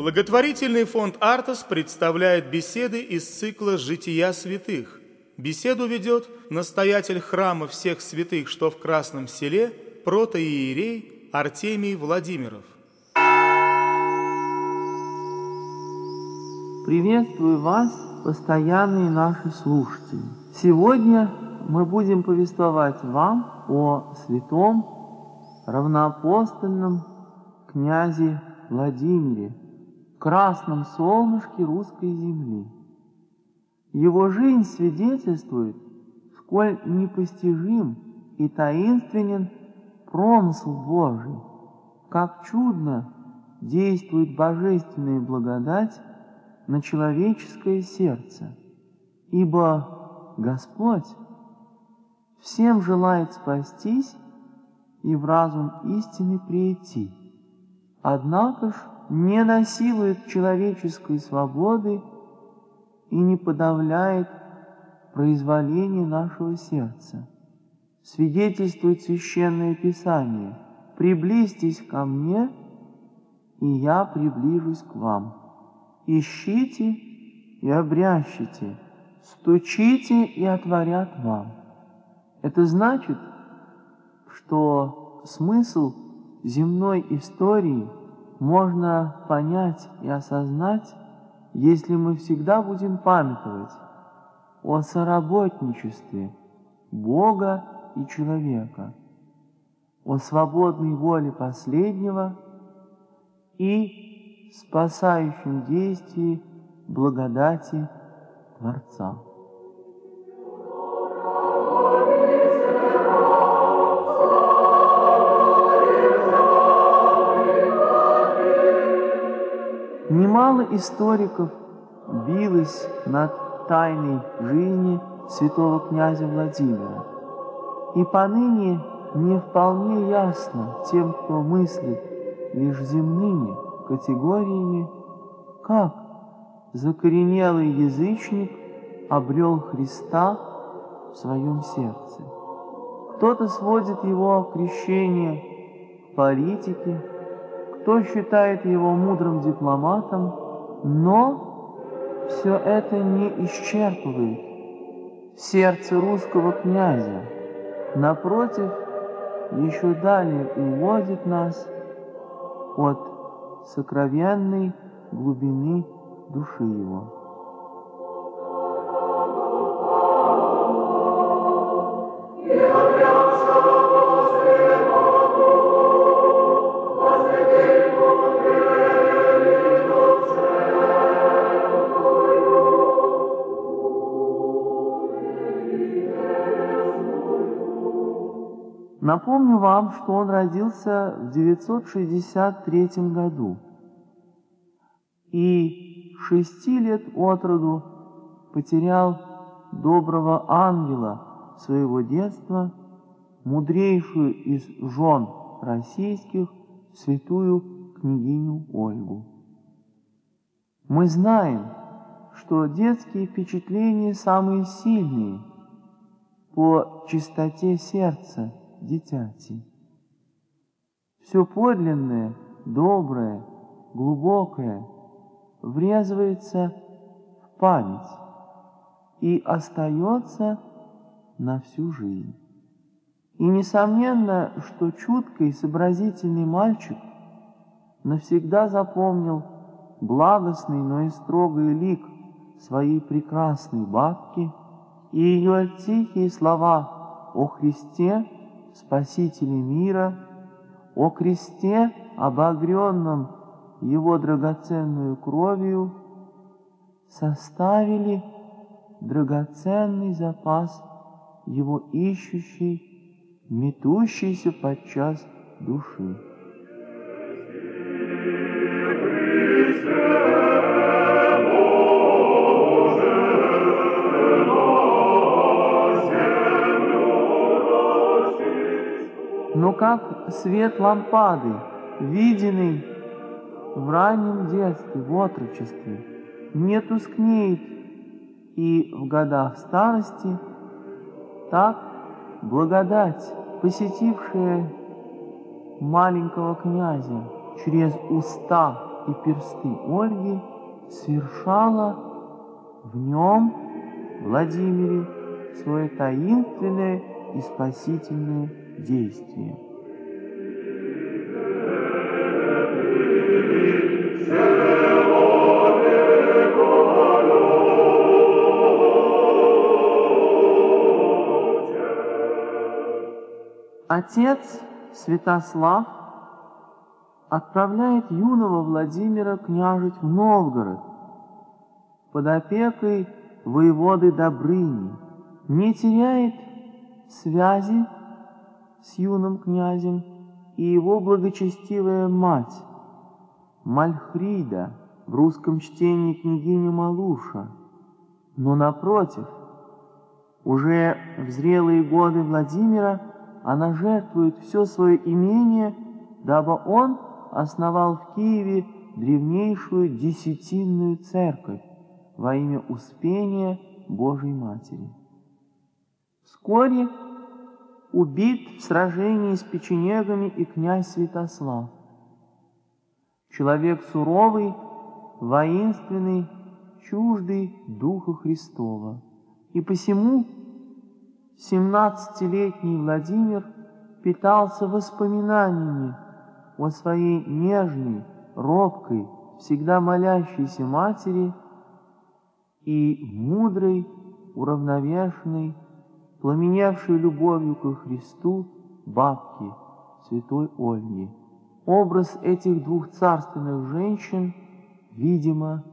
Благотворительный фонд «Артас» представляет беседы из цикла «Жития святых». Беседу ведет настоятель храма всех святых, что в Красном Селе, протоиерей Артемий Владимиров. Приветствую вас, постоянные наши слушатели. Сегодня мы будем повествовать вам о святом равноапостольном князе Владимире, красном солнышке русской земли. Его жизнь свидетельствует, сколь непостижим и таинственен промысл Божий, как чудно действует божественная благодать на человеческое сердце, ибо Господь всем желает спастись и в разум истины прийти, однако ж не насилует человеческой свободы и не подавляет произволение нашего сердца. Свидетельствует Священное Писание: «Приблизьтесь ко мне, и я приближусь к вам. Ищите и обрящите, стучите и отворят вам». Это значит, что смысл земной истории можно понять и осознать, если мы всегда будем памятовать о соработничестве Бога и человека, о свободной воле последнего и спасающем действии благодати Творца. Немало историков билось над тайной жизни святого князя Владимира, и поныне не вполне ясно тем, кто мыслит лишь земными категориями, как закоренелый язычник обрел Христа в своем сердце. Кто-то сводит его крещение к политике, кто считает его мудрым дипломатом, но все это не исчерпывает сердце русского князя. Напротив, еще далее уводит нас от сокровенной глубины души его. Напомню вам, что он родился в 963 году и 6 лет от роду потерял доброго ангела своего детства, мудрейшую из жен российских, святую княгиню Ольгу. Мы знаем, что детские впечатления самые сильные по чистоте сердца дитяти. Все подлинное, доброе, глубокое врезывается в память и остается на всю жизнь. И несомненно, что чуткий, сообразительный мальчик навсегда запомнил благостный, но и строгий лик своей прекрасной бабки и ее тихие слова о Христе, Спасителе мира, о кресте, обогренном его драгоценную кровью, составили драгоценный запас его ищущей, метущейся подчас души. Но как свет лампады, виденный в раннем детстве, в отрочестве, не тускнеет и в годах старости, так благодать, посетившая маленького князя через уста и персты Ольги совершала в нем, Владимире, свое таинственное и спасительное действие. Отец Святослав отправляет юного Владимира княжить в Новгород под опекой воеводы Добрыни, не теряет связи с юным князем и его благочестивая мать Мальхрида, в русском чтении княгиня Малуша, но напротив, уже в зрелые годы Владимира она жертвует все свое имение, дабы он основал в Киеве древнейшую десятинную церковь во имя Успения Божией Матери. Вскоре убит в сражении с печенегами и князь Святослав. Человек суровый, воинственный, чуждый Духа Христова. И посему 17-летний Владимир питался воспоминаниями о своей нежной, робкой, всегда молящейся матери и мудрой, уравновешенной, пламеневшей любовью ко Христу бабки святой Ольги. Образ этих двух царственных женщин, видимо,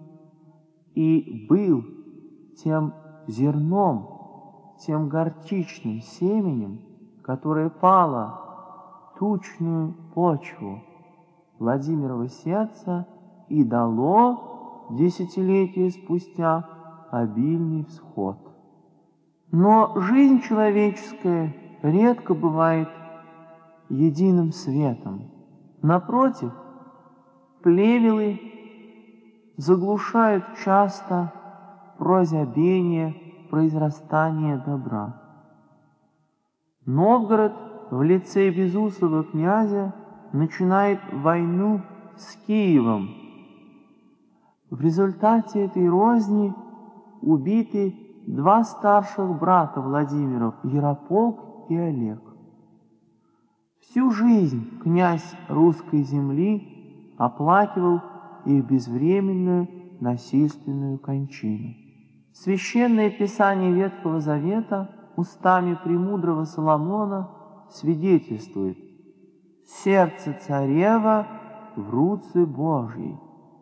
и был тем зерном, тем горчичным семенем, которое пало в тучную почву Владимирова сердца и дало десятилетия спустя обильный всход. Но жизнь человеческая редко бывает единым светом. Напротив, плевелы заглушают часто прозябение, произрастание добра. Новгород в лице безусого князя начинает войну с Киевом. В результате этой розни убиты два старших брата Владимиров, Ярополк и Олег. Всю жизнь князь русской земли оплакивал их безвременную насильственную кончину. Священное Писание Ветхого Завета устами премудрого Соломона свидетельствует: «Сердце царева в руце Божьей».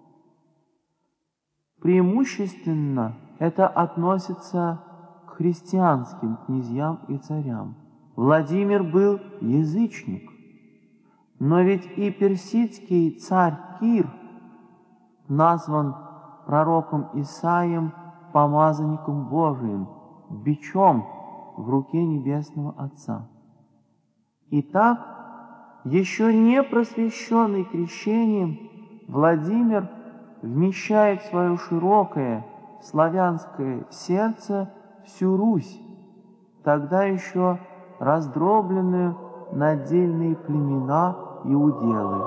Преимущественно это относится к христианским князьям и царям. Владимир был язычник, но ведь и персидский царь Кир назван пророком Исаием помазанником Божиим, бичом в руке Небесного Отца. Итак, еще не просвещенный крещением, Владимир вмещает в свое широкое славянское сердце всю Русь, тогда еще раздробленную на отдельные племена и уделы.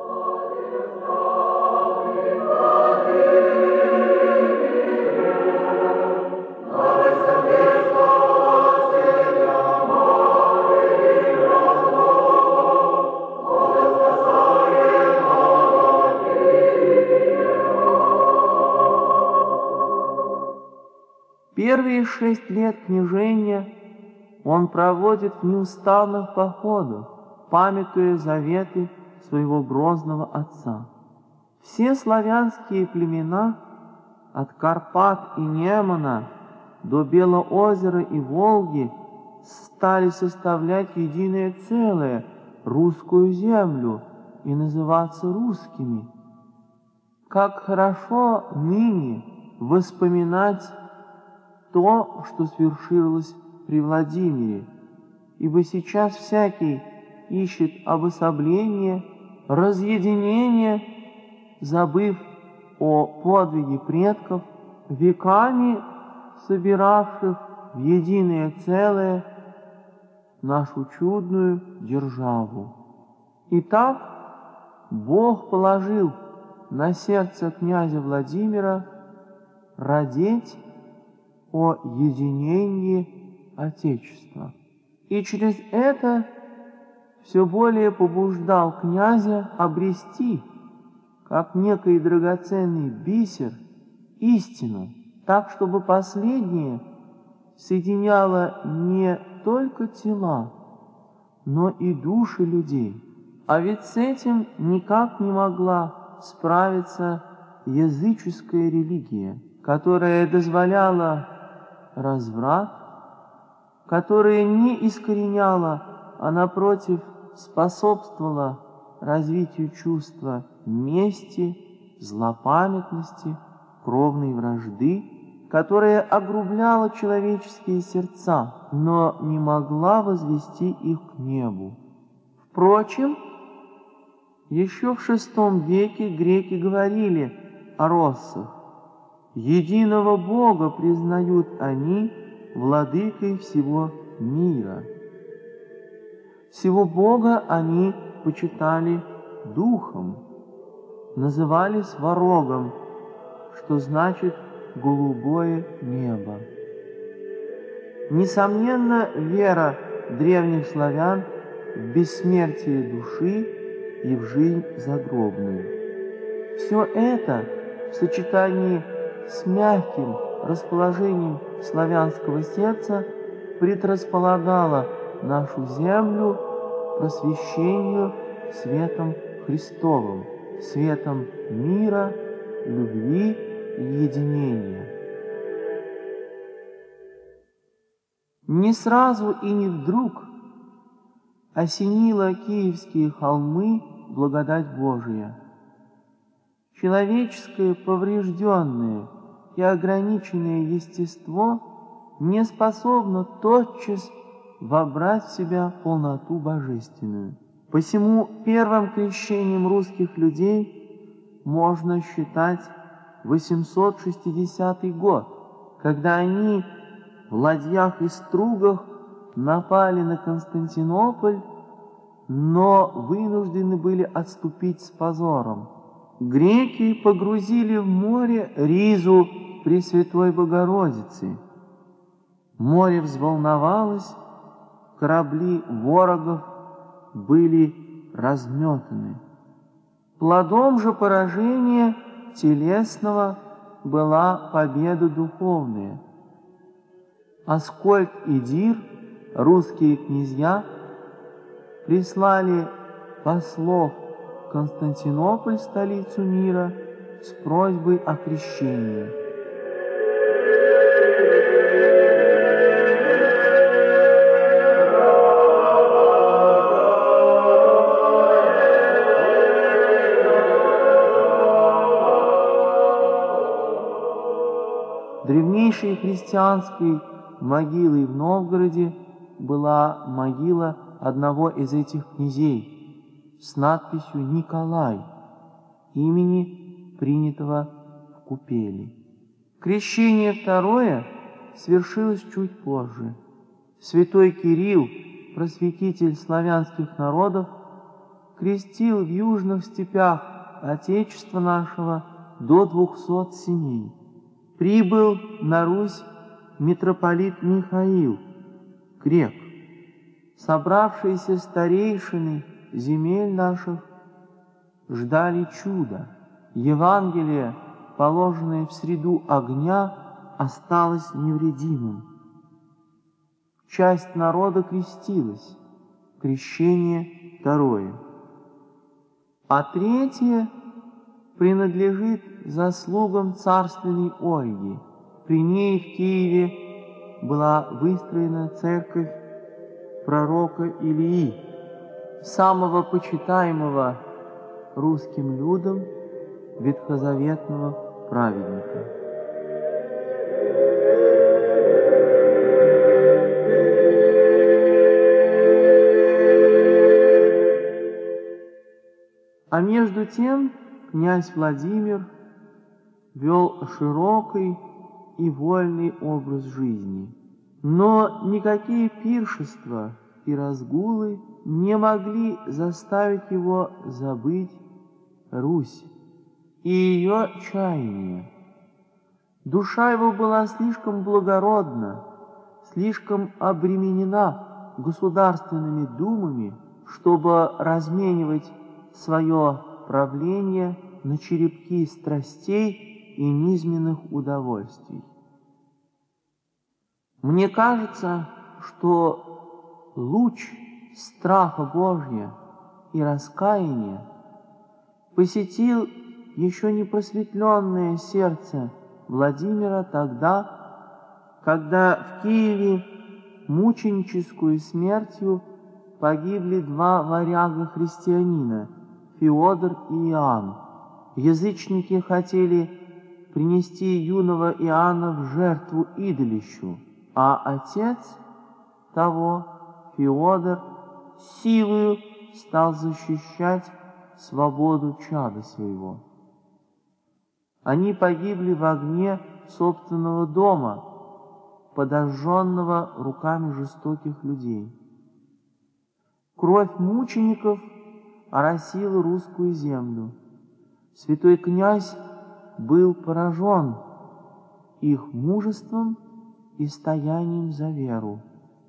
Первые 6 лет княжения он проводит в неустанных походах, памятуя заветы своего грозного отца. Все славянские племена, от Карпат и Немана до Белоозера и Волги, стали составлять единое целое, русскую землю, и называться русскими. Как хорошо ныне вспоминать то, что свершилось при Владимире, ибо сейчас всякий ищет обособление, разъединение, забыв о подвиге предков, веками собиравших в единое целое нашу чудную державу. Итак, Бог положил на сердце князя Владимира родить о единении Отечества. И через это все более побуждал князя обрести, как некий драгоценный бисер, истину, так, чтобы последнее соединяло не только тела, но и души людей. А ведь с этим никак не могла справиться языческая религия, которая дозволяла разврат, которая не искореняла, а напротив способствовала развитию чувства мести, злопамятности, кровной вражды, которая огрубляла человеческие сердца, но не могла возвести их к небу. Впрочем, еще в VI веке греки говорили о россах. Единого Бога признают они владыкой всего мира. Всего Бога они почитали духом, называли сварогом, что значит голубое небо. Несомненно, вера древних славян в бессмертие души и в жизнь загробную. Все это в сочетании с мягким расположением славянского сердца предрасполагало нашу землю к просвещению светом Христовым, светом мира, любви и единения. Не сразу и не вдруг осенила киевские холмы благодать Божия. Человеческое поврежденное и ограниченное естество не способно тотчас вобрать в себя полноту божественную. Посему первым крещением русских людей можно считать 860 год, когда они в ладьях и стругах напали на Константинополь, но вынуждены были отступить с позором. Греки погрузили в море ризу Пресвятой Богородицы. Море взволновалось, корабли ворогов были разметаны. Плодом же поражения телесного была победа духовная. Аскольд и Дир, русские князья, прислали послов в Константинополь, столицу мира, с просьбой о крещении. Древнейшей христианской могилой в Новгороде была могила одного из этих князей с надписью «Николай», имени, принятого в купели. Крещение второе свершилось чуть позже. Святой Кирилл, просветитель славянских народов, крестил в южных степях Отечества нашего до 200 семей. Прибыл на Русь митрополит Михаил, грек. Собравшиеся старейшины земель наших ждали чуда. Евангелие, положенное в среду огня, осталось невредимым. Часть народа крестилась, крещение второе. А третье принадлежит заслугам царственной Ольги. При ней в Киеве была выстроена церковь пророка Илии, самого почитаемого русским людом ветхозаветного праведника. А между тем князь Владимир вел широкий и вольный образ жизни. Но никакие пиршества и разгулы не могли заставить его забыть Русь, и ее чаяния. Душа его была слишком благородна, слишком обременена государственными думами, чтобы разменивать свое правление на черепки страстей и низменных удовольствий. Мне кажется, что луч страха Божия и раскаяния посетил еще не просветленное сердце Владимира тогда, когда в Киеве мученическую смертью погибли два варяга-христианина, Феодор и Иоанн. Язычники хотели принести юного Иоанна в жертву идолищу, а отец того, Феодор, силою стал защищать свободу чада своего. Они погибли в огне собственного дома, подожженного руками жестоких людей. Кровь мучеников оросила русскую землю. Святой князь был поражен их мужеством и стоянием за веру.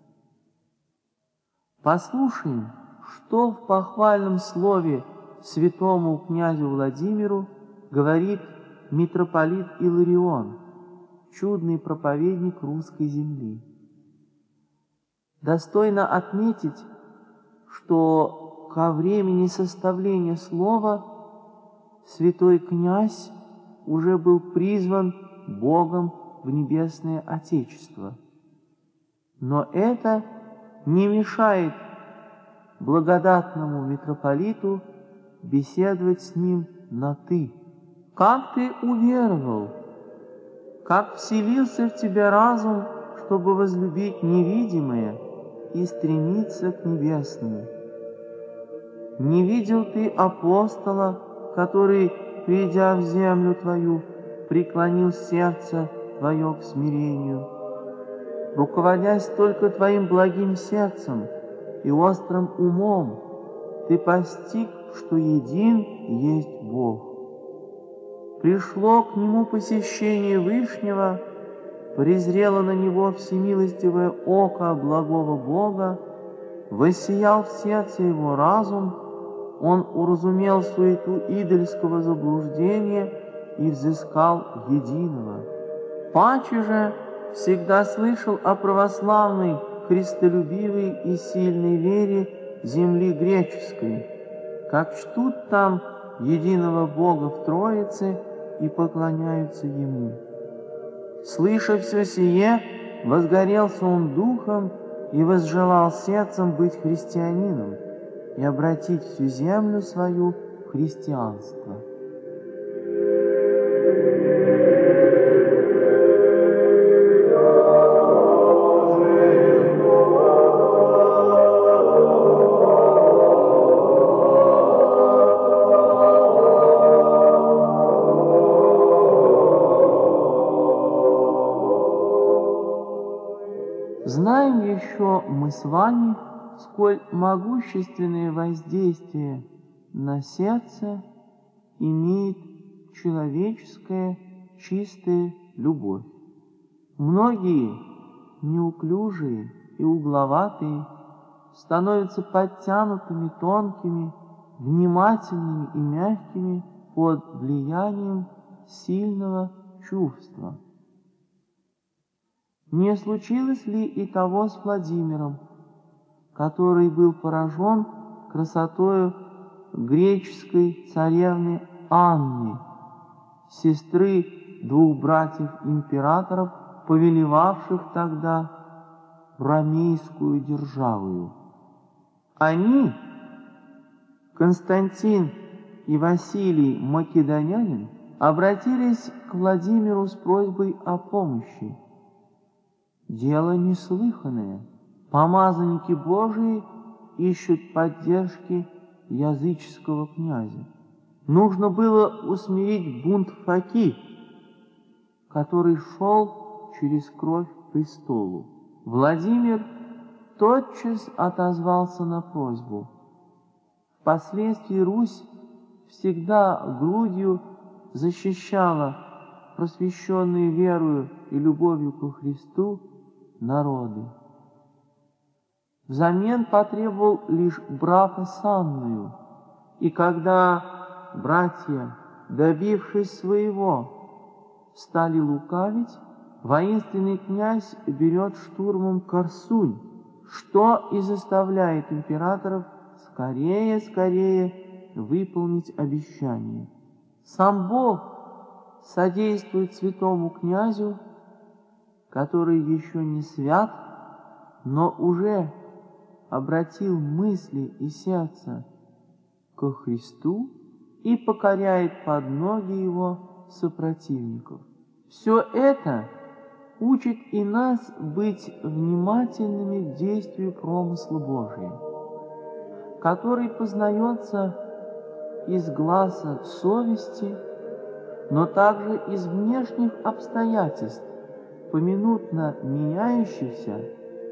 Послушаем, что в похвальном слове святому князю Владимиру говорит митрополит Иларион, чудный проповедник русской земли. Достойно отметить, что ко времени составления слова святой князь уже был призван Богом в небесное Отечество. Но это не мешает благодатному митрополиту беседовать с ним на «ты». Как ты уверовал, как вселился в тебя разум, чтобы возлюбить невидимое и стремиться к небесному. Не видел ты апостола, который, придя в землю твою, преклонил сердце твое к смирению. Руководясь только твоим благим сердцем и острым умом, ты постиг, что един есть Бог. Пришло к нему посещение Вышнего, презрело на него всемилостивое око благого Бога, воссиял в сердце его разум, он уразумел суету идольского заблуждения и взыскал единого. Паче же всегда слышал о православной, христолюбивой и сильной вере земли греческой, как чтут там единого Бога в Троице и поклоняются Ему. Слыша все сие, возгорелся он духом и возжелал сердцем быть христианином и обратить всю землю свою в христианство. Знаем еще мы с вами, сколь могущественное воздействие на сердце имеет человеческая чистая любовь. Многие, неуклюжие и угловатые, становятся подтянутыми, тонкими, внимательными и мягкими под влиянием сильного чувства. Не случилось ли и того с Владимиром, который был поражен красотою греческой царевны Анны, сестры двух братьев-императоров, повелевавших тогда ромейскую державою? Они, Константин и Василий Македонянин, обратились к Владимиру с просьбой о помощи. Дело неслыханное. Помазанники Божии ищут поддержки языческого князя. Нужно было усмирить бунт Фоки, который шел через кровь к престолу. Владимир тотчас отозвался на просьбу. Впоследствии Русь всегда грудью защищала просвещенные верою и любовью ко Христу народы. Взамен потребовал лишь брака с Анною, и когда братья, добившись своего, стали лукавить, воинственный князь берет штурмом Корсунь, что и заставляет императоров скорее выполнить обещание. Сам Бог содействует святому князю, который еще не свят, но уже обратил мысли и сердце ко Христу и покоряет под ноги его сопротивников. Все это учит и нас быть внимательными к действию промысла Божия, который познается из гласа совести, но также из внешних обстоятельств, поминутно меняющихся,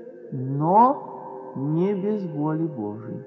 но не без воли Божией.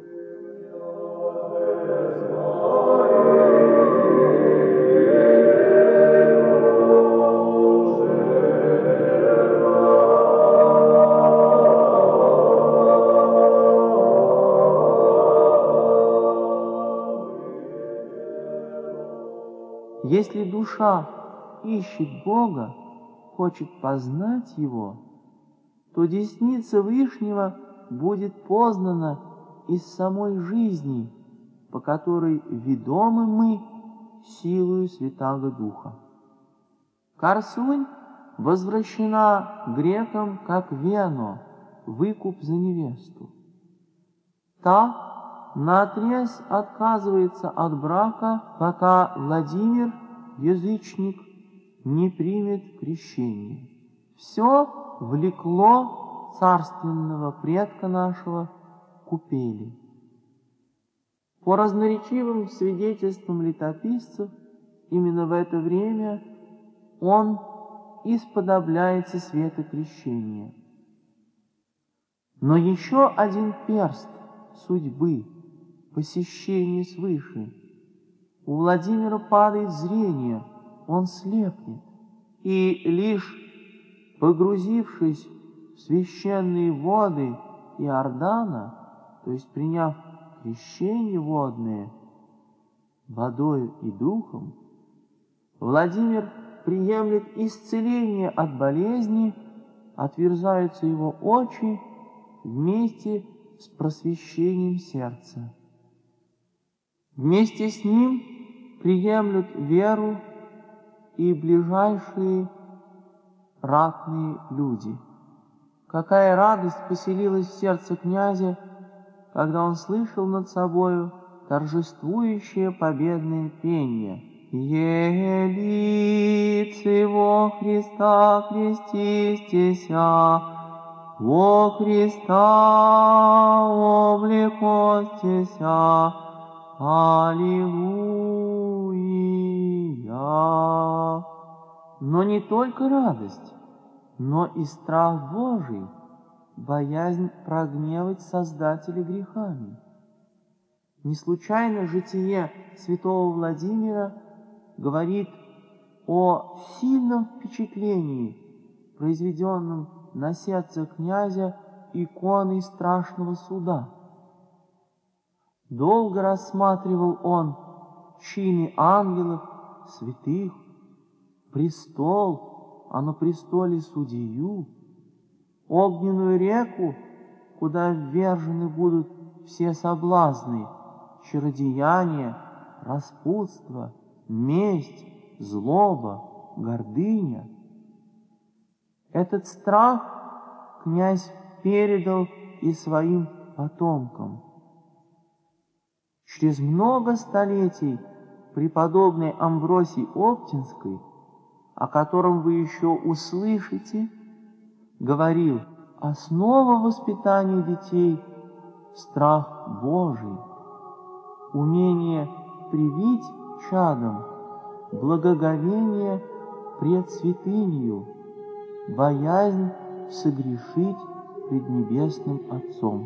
Если душа ищет Бога, хочет познать Его, то десница Вышнего будет познана из самой жизни, по которой ведомы мы силою Святаго Духа. Корсунь возвращена грекам как вено, выкуп за невесту. Та наотрез отказывается от брака, пока Владимир, язычник, не примет крещение. Все влекло царственного предка нашего к купели. По разноречивым свидетельствам летописцев, именно в это время он исподобляется светокрещения. Но еще один перст судьбы, посещение свыше. У Владимира падает зрение, он слепнет, и лишь погрузившись в священные воды Иордана, то есть приняв крещение водное водою и духом, Владимир приемлет исцеление от болезни, отверзаются его очи вместе с просвещением сердца. Вместе с ним приемлют веру и ближайшие ратные люди. Какая радость поселилась в сердце князя, когда он слышал над собою торжествующее победное пение. «Елицы во Христа крестистеся, во Христа облекостеся, Аллилуйя!» Но не только радость, но и страх Божий, боязнь прогневать Создателя грехами. Не случайно житие святого Владимира говорит о сильном впечатлении, произведенном на сердце князя иконой страшного суда. Долго рассматривал он чины ангелов, святых, престол, а на престоле судью, огненную реку, куда ввержены будут все соблазны, чародеяние, распутство, месть, злоба, гордыня. Этот страх князь передал и своим потомкам. Через много столетий преподобный Амвросий Оптинский, о котором вы еще услышите, говорил: основа воспитания детей — страх Божий, умение привить чадам благоговение пред святынею, боязнь согрешить пред Небесным Отцом.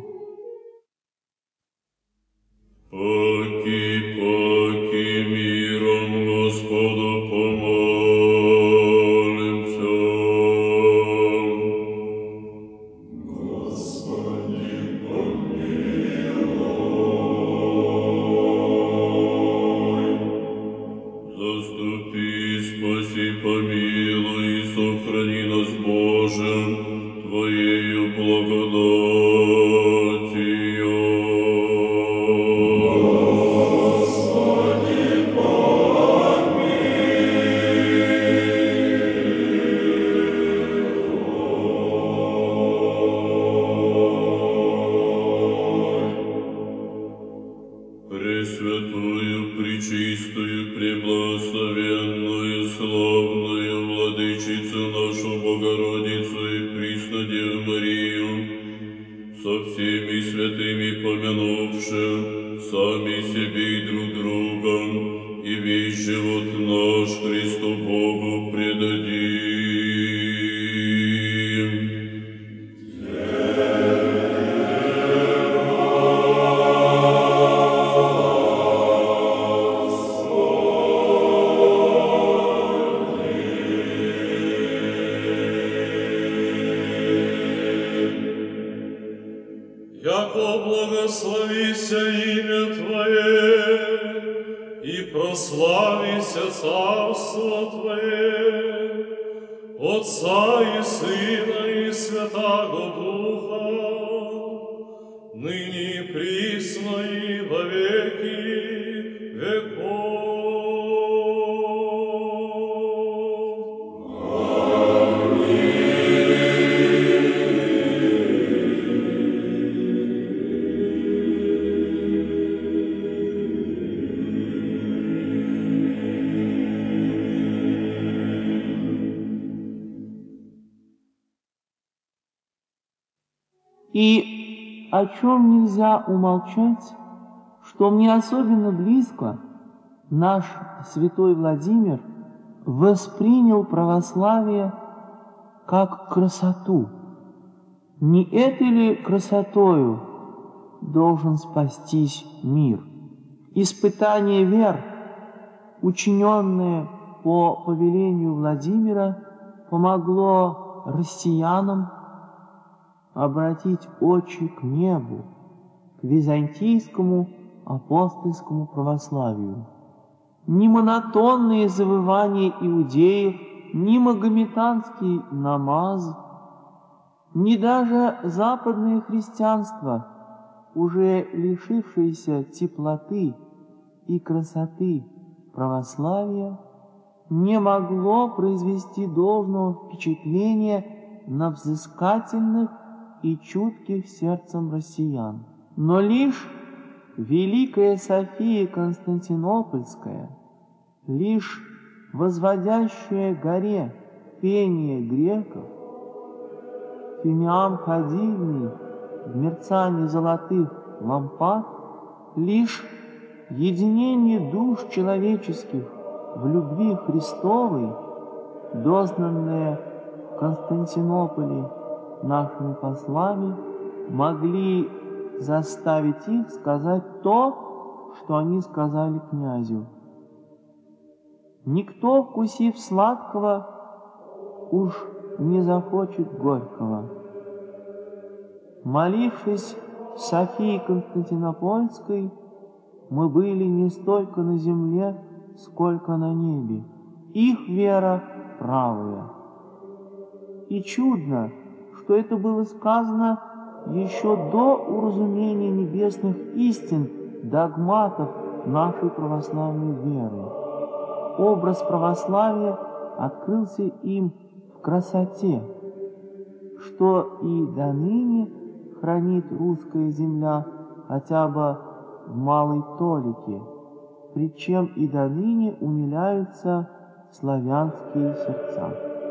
Паки миром Господу плотью. Господи, Пресвятую, пречистую, преблагословенную, славную Владычицу нашу Богородицу и Преснодеву Марию, со всеми святыми помянувши сами себе и друг друга, и весь живот наш Христу Богу предадим. Яко благословися имя Твое, и прославися Царство Твое, Отца и Сына и Святаго Духа, ныне и присно и во веки веков. И о чем нельзя умолчать, что мне особенно близко, наш святой Владимир воспринял православие как красоту. Не этой ли красотою должен спастись мир? Испытание вер, учиненное по повелению Владимира, помогло россиянам обратить очи к небу, к византийскому апостольскому православию. Ни монотонные завывания иудеев, ни магометанский намаз, ни даже западное христианство, уже лишившееся теплоты и красоты православия, не могло произвести должного впечатления на взыскательных и чутких сердцем россиян. Но лишь Великая София Константинопольская, лишь возводящая горе пение греков, фимиам ходильный в мерцании золотых лампад, лишь единение душ человеческих в любви Христовой, дознанное в Константинополе нашими послами, могли заставить их сказать то, что они сказали князю. Никто, вкусив сладкого, уж не захочет горького. Молившись Софии Константинопольской, мы были не столько на земле, сколько на небе. Их вера правая. И чудно, что это было сказано еще до уразумения небесных истин, догматов нашей православной веры. Образ православия открылся им в красоте, что и доныне хранит русская земля хотя бы в малой толике, причем и доныне умиляются славянские сердца.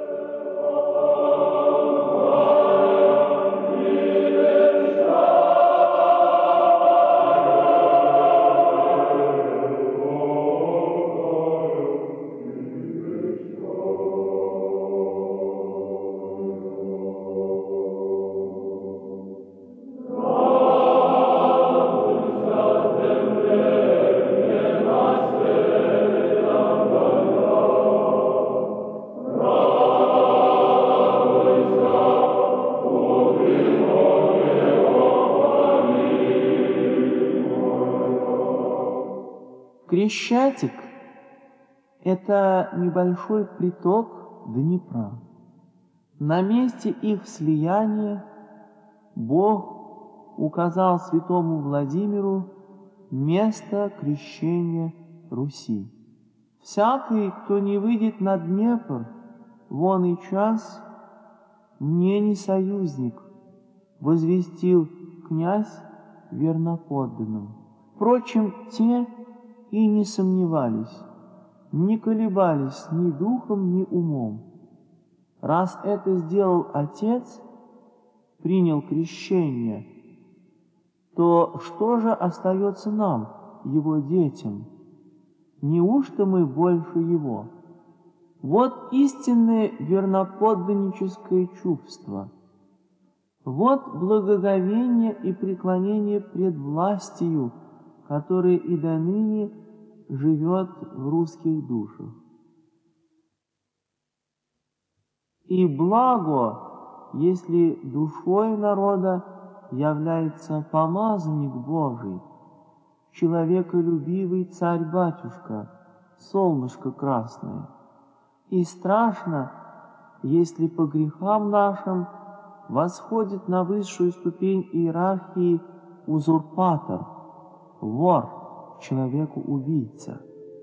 Крещатик – это небольшой приток Днепра. На месте их слияния Бог указал святому Владимиру место крещения Руси. «Всякий, кто не выйдет на Днепр, вон и час, мне не союзник», возвестил князь верноподданным. Впрочем, те и не сомневались, не колебались ни духом, ни умом. Раз это сделал Отец, принял крещение, то что же остается нам, Его детям? Неужто мы больше Его? Вот истинное верноподданническое чувство. Вот благоговение и преклонение пред властью, которое и доныне живет в русских душах. И благо, если душой народа является помазанник Божий, человеколюбивый царь-батюшка, солнышко красное. И страшно, если по грехам нашим восходит на высшую ступень иерархии узурпатор, вор, человеку-убийца.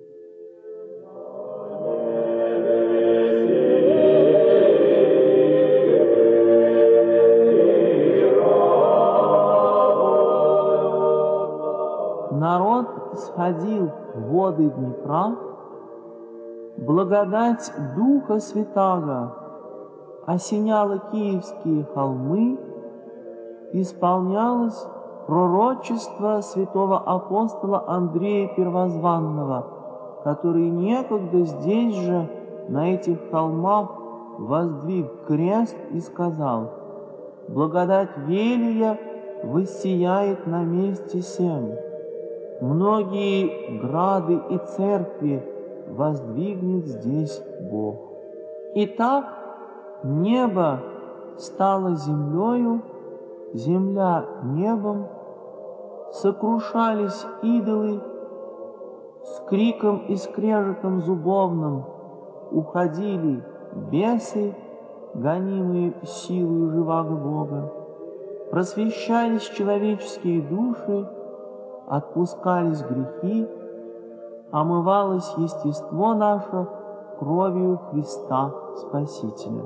Народ сходил в воды Днепра, благодать Духа Святаго осеняла киевские холмы, исполнялось пророчество святого апостола Андрея Первозванного, который некогда здесь же, на этих холмах, воздвиг крест и сказал: «Благодать велия воссияет на месте сем. Многие грады и церкви воздвигнет здесь Бог». Итак, небо стало землею, земля небом, сокрушались идолы, с криком и скрежетом зубовным уходили бесы, гонимые силою живаго Бога, просвещались человеческие души, отпускались грехи, омывалось естество наше кровью Христа Спасителя.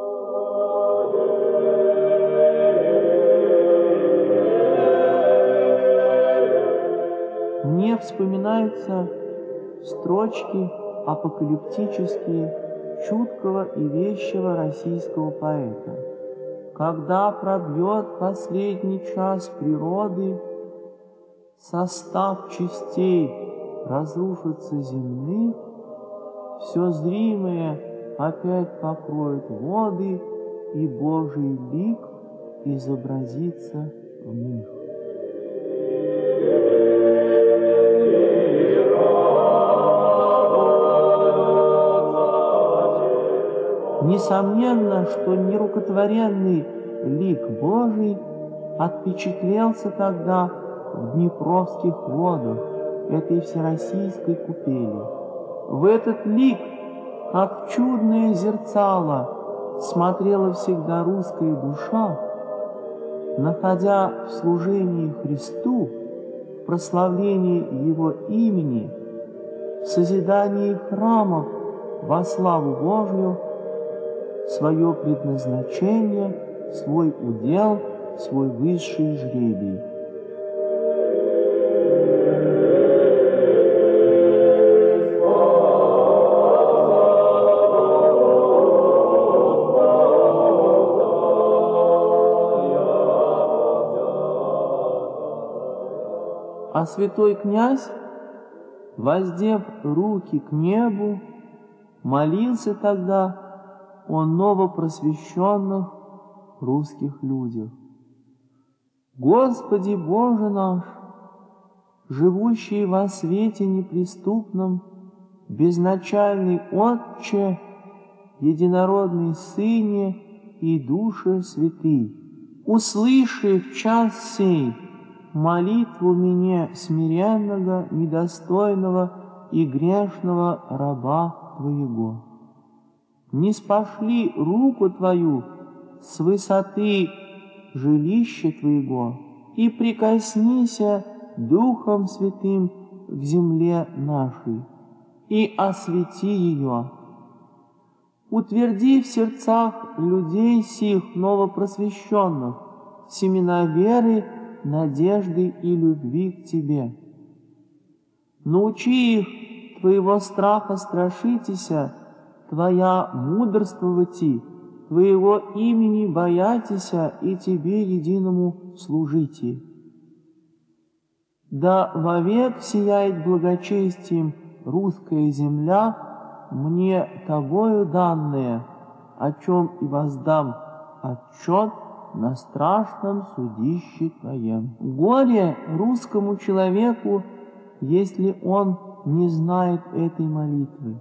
Мне вспоминаются строчки апокалиптические чуткого и вещего российского поэта. Когда пробьет последний час природы, состав частей разрушится земных, все зримое опять покроет воды, и Божий лик изобразится в них. Несомненно, что нерукотворенный лик Божий отпечатлелся тогда в днепровских водах этой всероссийской купели. В этот лик, как в чудное зерцало, смотрела всегда русская душа, находя в служении Христу, в прославлении Его имени, в созидании храмов во славу Божью, свое предназначение, свой удел, свой высший жребий. А святой князь, воздев руки к небу, молился тогда о новопросвещенных русских людях. Господи Боже наш, живущий во свете неприступном, безначальный Отче, единородный Сыне и Душе Святый, услыши в час сей молитву мне смиренного, недостойного и грешного раба Твоего. Ниспошли руку Твою с высоты жилище Твоего, и прикоснися Духом Святым к земле нашей, и освети ее. Утверди в сердцах людей сих новопросвещенных семена веры, надежды и любви к Тебе. Научи их Твоего страха страшитеся, Твоя мудрствовати, Твоего имени боятися и Тебе единому служите. Да вовек сияет благочестием русская земля, мне Тобою данное, о чем и воздам отчет на страшном судище Твоем. Горе русскому человеку, если он не знает этой молитвы.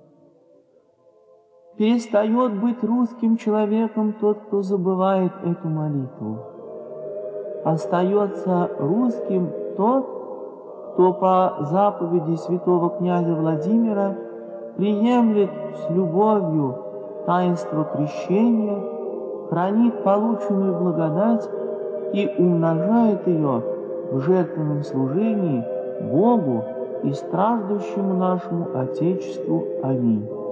Перестает быть русским человеком тот, кто забывает эту молитву. Остается русским тот, кто по заповеди святого князя Владимира приемлет с любовью таинство крещения, хранит полученную благодать и умножает ее в жертвенном служении Богу и страждущему нашему Отечеству. Аминь.